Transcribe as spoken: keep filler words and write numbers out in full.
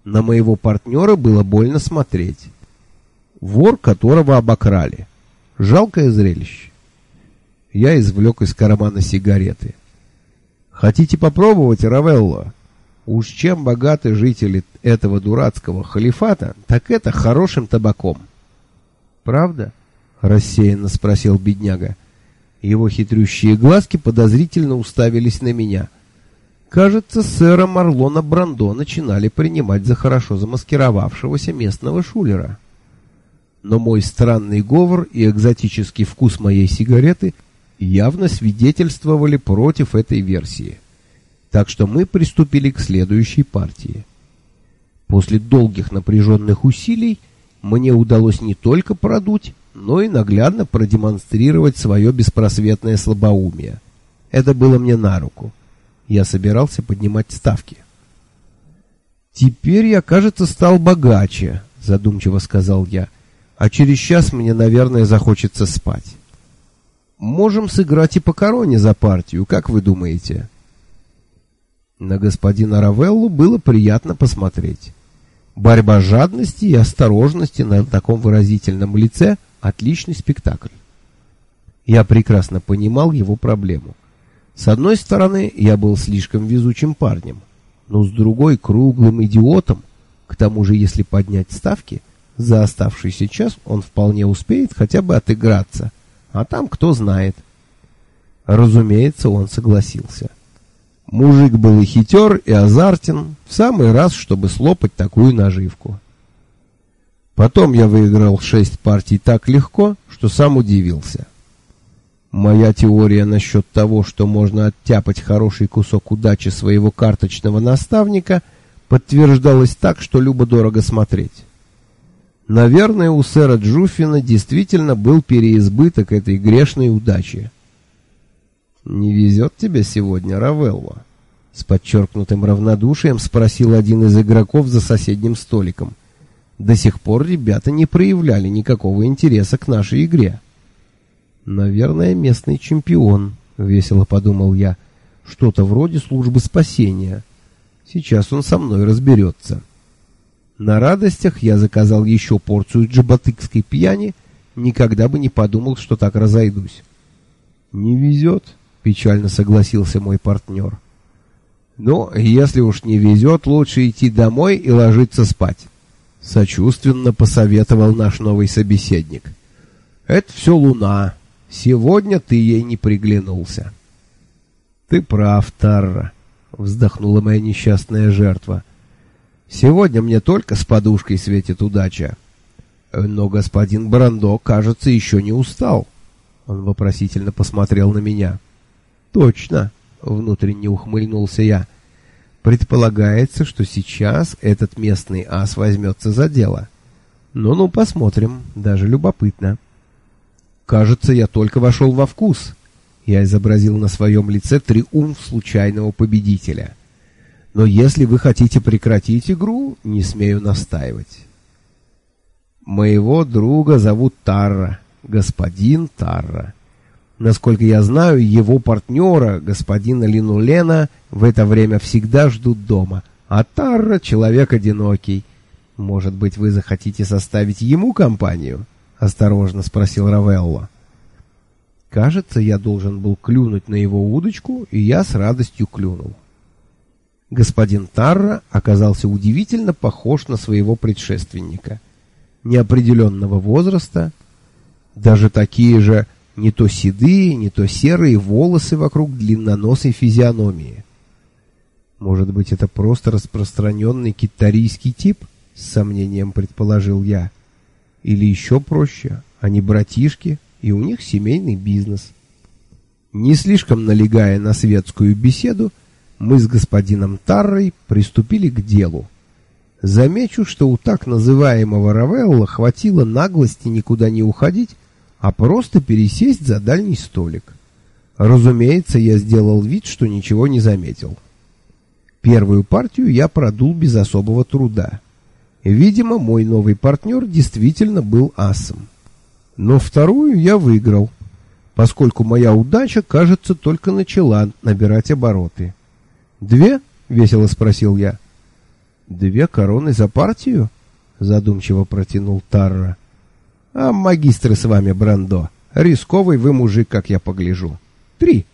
На моего партнера было больно смотреть. Вор, которого обокрали. Жалкое зрелище. Я извлек из кармана сигареты. Хотите попробовать, Равелло? Уж чем богаты жители этого дурацкого халифата, так это хорошим табаком. Правда? Рассеянно спросил бедняга. Его хитрющие глазки подозрительно уставились на меня. Кажется, сэра Марлона Брандо начинали принимать за хорошо замаскировавшегося местного шулера. Но мой странный говор и экзотический вкус моей сигареты явно свидетельствовали против этой версии. Так что мы приступили к следующей партии. После долгих напряженных усилий мне удалось не только продуть, но и наглядно продемонстрировать свое беспросветное слабоумие. Это было мне на руку. Я собирался поднимать ставки. «Теперь я, кажется, стал богаче», — задумчиво сказал я. «А через час мне, наверное, захочется спать. Можем сыграть и по короне за партию, как вы думаете?» На господина Равеллу было приятно посмотреть. Борьба жадности и осторожности на таком выразительном лице — отличный спектакль. Я прекрасно понимал его проблему. С одной стороны, я был слишком везучим парнем, но с другой — круглым идиотом. К тому же, если поднять ставки, за оставшийся час он вполне успеет хотя бы отыграться, а там кто знает. Разумеется, он согласился. Мужик был и хитер, и азартен, в самый раз, чтобы слопать такую наживку. Потом я выиграл шесть партий так легко, что сам удивился. Моя теория насчет того, что можно оттяпать хороший кусок удачи своего карточного наставника, подтверждалась так, что любо-дорого смотреть. Наверное, у сэра Джуффина действительно был переизбыток этой грешной удачи. «Не везет тебе сегодня, Равелло?» С подчеркнутым равнодушием спросил один из игроков за соседним столиком. До сих пор ребята не проявляли никакого интереса к нашей игре. «Наверное, местный чемпион», — весело подумал я. «Что-то вроде службы спасения. Сейчас он со мной разберется». На радостях я заказал еще порцию джабатыкской пьяни, никогда бы не подумал, что так разойдусь. «Не везет», — печально согласился мой партнер. «Ну, если уж не везет, лучше идти домой и ложиться спать», — сочувственно посоветовал наш новый собеседник. «Это все луна. Сегодня ты ей не приглянулся». «Ты прав, Тарра», — вздохнула моя несчастная жертва. «Сегодня мне только с подушкой светит удача. Но господин Брандо, кажется, еще не устал». Он вопросительно посмотрел на меня. «Точно», — внутренне ухмыльнулся я. «Предполагается, что сейчас этот местный ас возьмется за дело. Ну-ну, посмотрим, даже любопытно». «Кажется, я только вошел во вкус». Я изобразил на своем лице триумф случайного победителя. «Но если вы хотите прекратить игру, не смею настаивать». «Моего друга зовут Тарра, господин Тарра. Насколько я знаю, его партнера, господина Линулена, в это время всегда ждут дома, а Тарра — человек одинокий. Может быть, вы захотите составить ему компанию?» — осторожно спросил Равелло. Кажется, я должен был клюнуть на его удочку, и я с радостью клюнул. Господин Тарра оказался удивительно похож на своего предшественника. Неопределенного возраста, даже такие же не то седые, не то серые волосы вокруг длинноносой физиономии. Может быть, это просто распространенный китарийский тип, с сомнением предположил я. Или еще проще, они братишки, и у них семейный бизнес. Не слишком налегая на светскую беседу, мы с господином Таррой приступили к делу. Замечу, что у так называемого Равелла хватило наглости никуда не уходить, а просто пересесть за дальний столик. Разумеется, я сделал вид, что ничего не заметил. Первую партию я продул без особого труда. Видимо, мой новый партнер действительно был асом. Но вторую я выиграл, поскольку моя удача, кажется, только начала набирать обороты. «Две?» — весело спросил я. Две короны за партию? Задумчиво протянул Тарра. А магистры с вами, Брандо. Рисковый вы мужик, как я погляжу. Три.